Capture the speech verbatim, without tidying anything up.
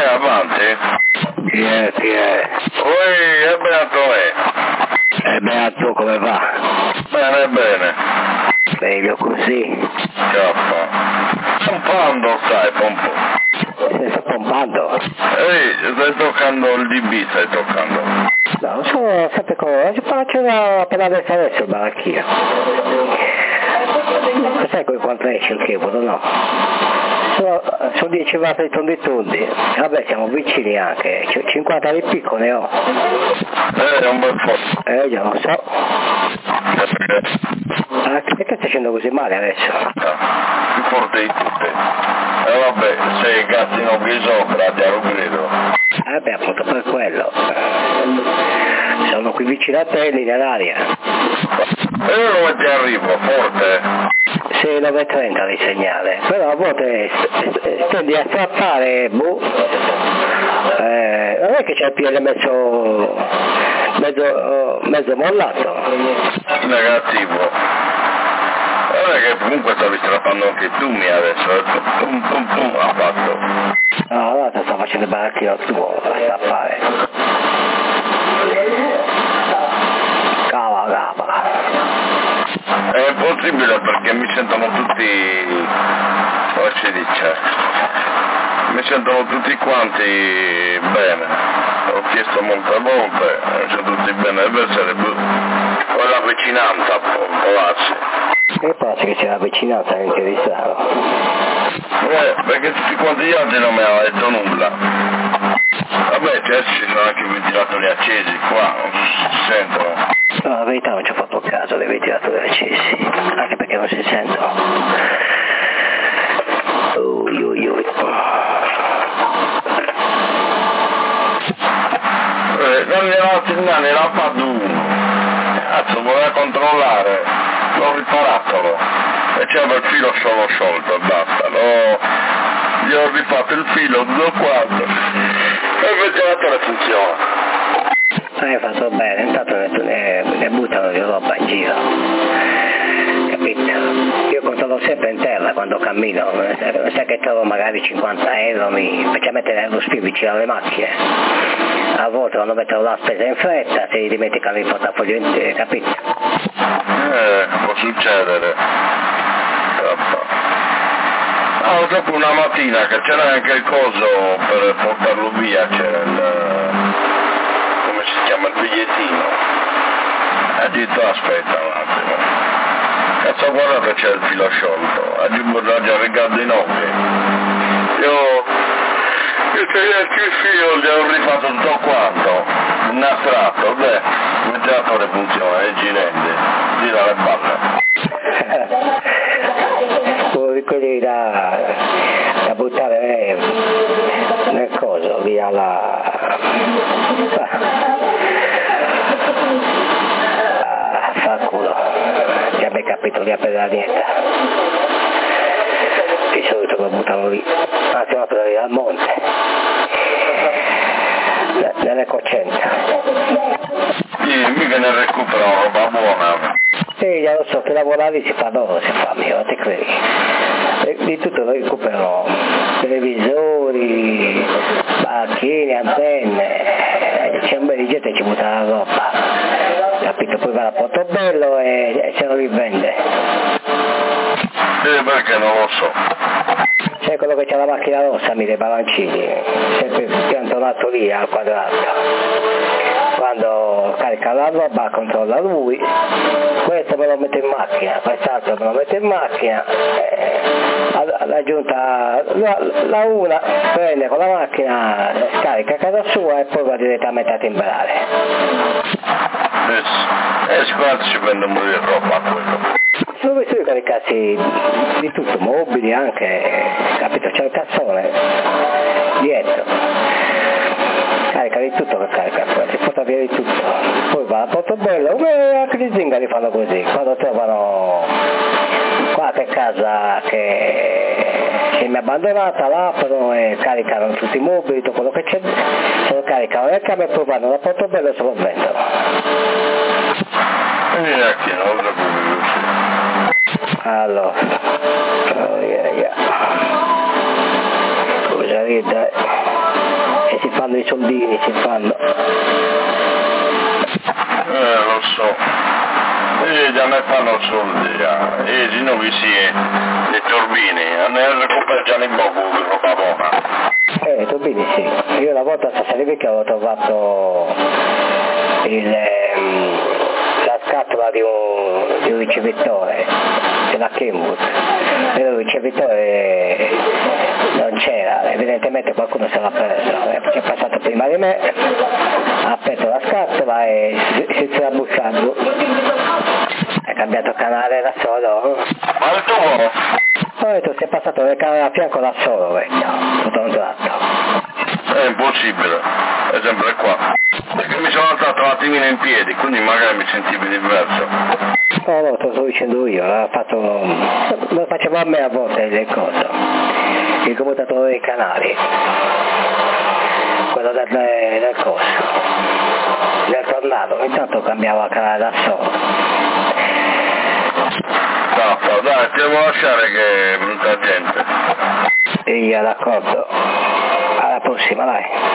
avanti? Chi è, chi è? Oi, è Beato è. E Beato come va? Bene, bene. Meglio così. Cappa. Pompando, sai, pompo. Stai pompando? Ehi, stai toccando il D B, stai toccando. No, sono sempre con... Faccio appena adesso adesso il baracchino. Sai come quanto esce il cavolo, no? Sono, sono dieci watt di tondi tondi. Vabbè, siamo vicini anche. cinquanta di picco ne ho. Eh, è un bel po'. Eh, già lo so. Ah, perché stai facendo così male adesso? Ah, più forte di tutte. E eh, vabbè, sei gattino qui sopra, ti lo credo. Eh beh, appunto per quello. Sono qui vicino a te in linea d'aria. E io dove ti arrivo, forte? sei nove e trenta di segnale, però a volte tendi a strappare, boh, eh, non è che c'è il piede mezzo, mezzo, mezzo mollato. Negativo. Non è che comunque stavi strappando anche tu mi adesso, eh? Pum pum pum ha fatto. No, allora ti sto facendo il baracchino tuo a strappare. Cava, cava. È impossibile perché mi sentono tutti, come si dice, mi sentono tutti quanti bene, ho chiesto molte volte, mi sentono tutti bene, deve essere poi la vicinanza, può darsi. E poi che c'è la vicinanza anche di Saro. Eh, perché tutti quanti gli altri non mi hanno detto nulla. Vabbè, certo ci sono anche i ventilatori accesi qua, non si sentono. No, la verità non ci ho fatto caso dei ventilatori accesi, anche perché non si sentono. Ui, ui, ui. Eh, non gliela segnale, era fatto uno. Cazzo, voleva controllare, l'ho riparato e c'era il filo solo sciolto e basta. L'ho, gli ho rifatto il filo tutto quanto e il ventilatore funziona. Hai fatto bene, intanto ne, ne, ne buttano di roba in giro, capito? Io controllo sempre in terra quando cammino, sai che trovo magari cinquanta euro, mi, specialmente nello spio vicino alle macchine. A volte quando metto la spesa in fretta si dimenticano il portafoglio intero, capito? Eh, può succedere. Ah, dopo una mattina che c'era anche il coso per portarlo via, c'era il... come si chiama, il bigliettino. Ha detto aspetta un attimo. Cazzo, guarda che c'è il filo sciolto. Aggiungo già Riccardo in occhi. Io... io tagliato il filo, gli ho rifatto tutto quanto. Nastratto, beh, il ventilatore funziona, è girente. Gira le balle. Quelli da, da buttare nel coso, via la... Ah, fa culo, già mi è capito lì a pedalare niente. Di solito lo buttano lì, anzi a pedalare al monte, nelle coccente. Sì, mica ne recuperano roba buona. Sì, già lo so, che lavoravi si fa loro, si fa mio, te credi? E di tutto lo recuperano, televisori, macchine, antenne, c'è un bel di gente che ci butta la roba, capito? Poi va a Portobello e, e se lo rivende. Sì, perché non lo so. C'è quello che c'ha la macchina rossa, mi dei balancini, sempre piantonato lì al quadrato. Quando carica la roba controlla lui, questo me lo mette in macchina, quest'altro me lo mette in macchina, eh, alla giunta la, la una prende con la macchina, scarica a casa sua e poi va direttamente a timbrare. E sicuramente ci prende un po' di roba quello. Sono visto io caricassi di tutto, mobili anche, capito, c'è il cassone dietro. Carica di tutto che carica quello, si porta via di tutto. Poi va a Portobello, beh, anche gli zingari fanno così, quando trovano qualche casa che che mi è abbandonata, l'aprono e caricano tutti i mobili, tutto quello che c'è, se lo caricano nel camion e poi vanno da Portobello e se lo vendono. E anche non lo sapevo. Allora, oh yeah, yeah. Cosa ride? fanno i soldini, si fanno. Eh, lo so. E già ne fanno soldi, già. E se non vi si è, le turbine, ne recuperano in poco per roba buona. Eh, le turbine sì. Io una volta a Sassari che avevo trovato il, ehm, la scatola di un, di un ricevitore della Kenwood. E il ricevitore non c'era, evidentemente qualcuno se l'ha preso. È passato prima di me, ha aperto la scatola e si sta bussando. Ha cambiato canale da solo. Ma il tuo? Ho detto, si è passato nel canale a fianco da solo, vecchio, tutto un tratto. È impossibile, è sempre qua. Perché mi sono alzato un attimino in piedi, quindi magari mi sentivo diverso. No, no, te lo sto dicendo io, l'ha fatto, lo facevo a me a volte le cose, il commutatore dei canali, quello del, del coso, del tornado, ogni tanto cambiava canale da solo. No, dai, ti devo lasciare che è brutta gente. E io d'accordo, alla prossima dai.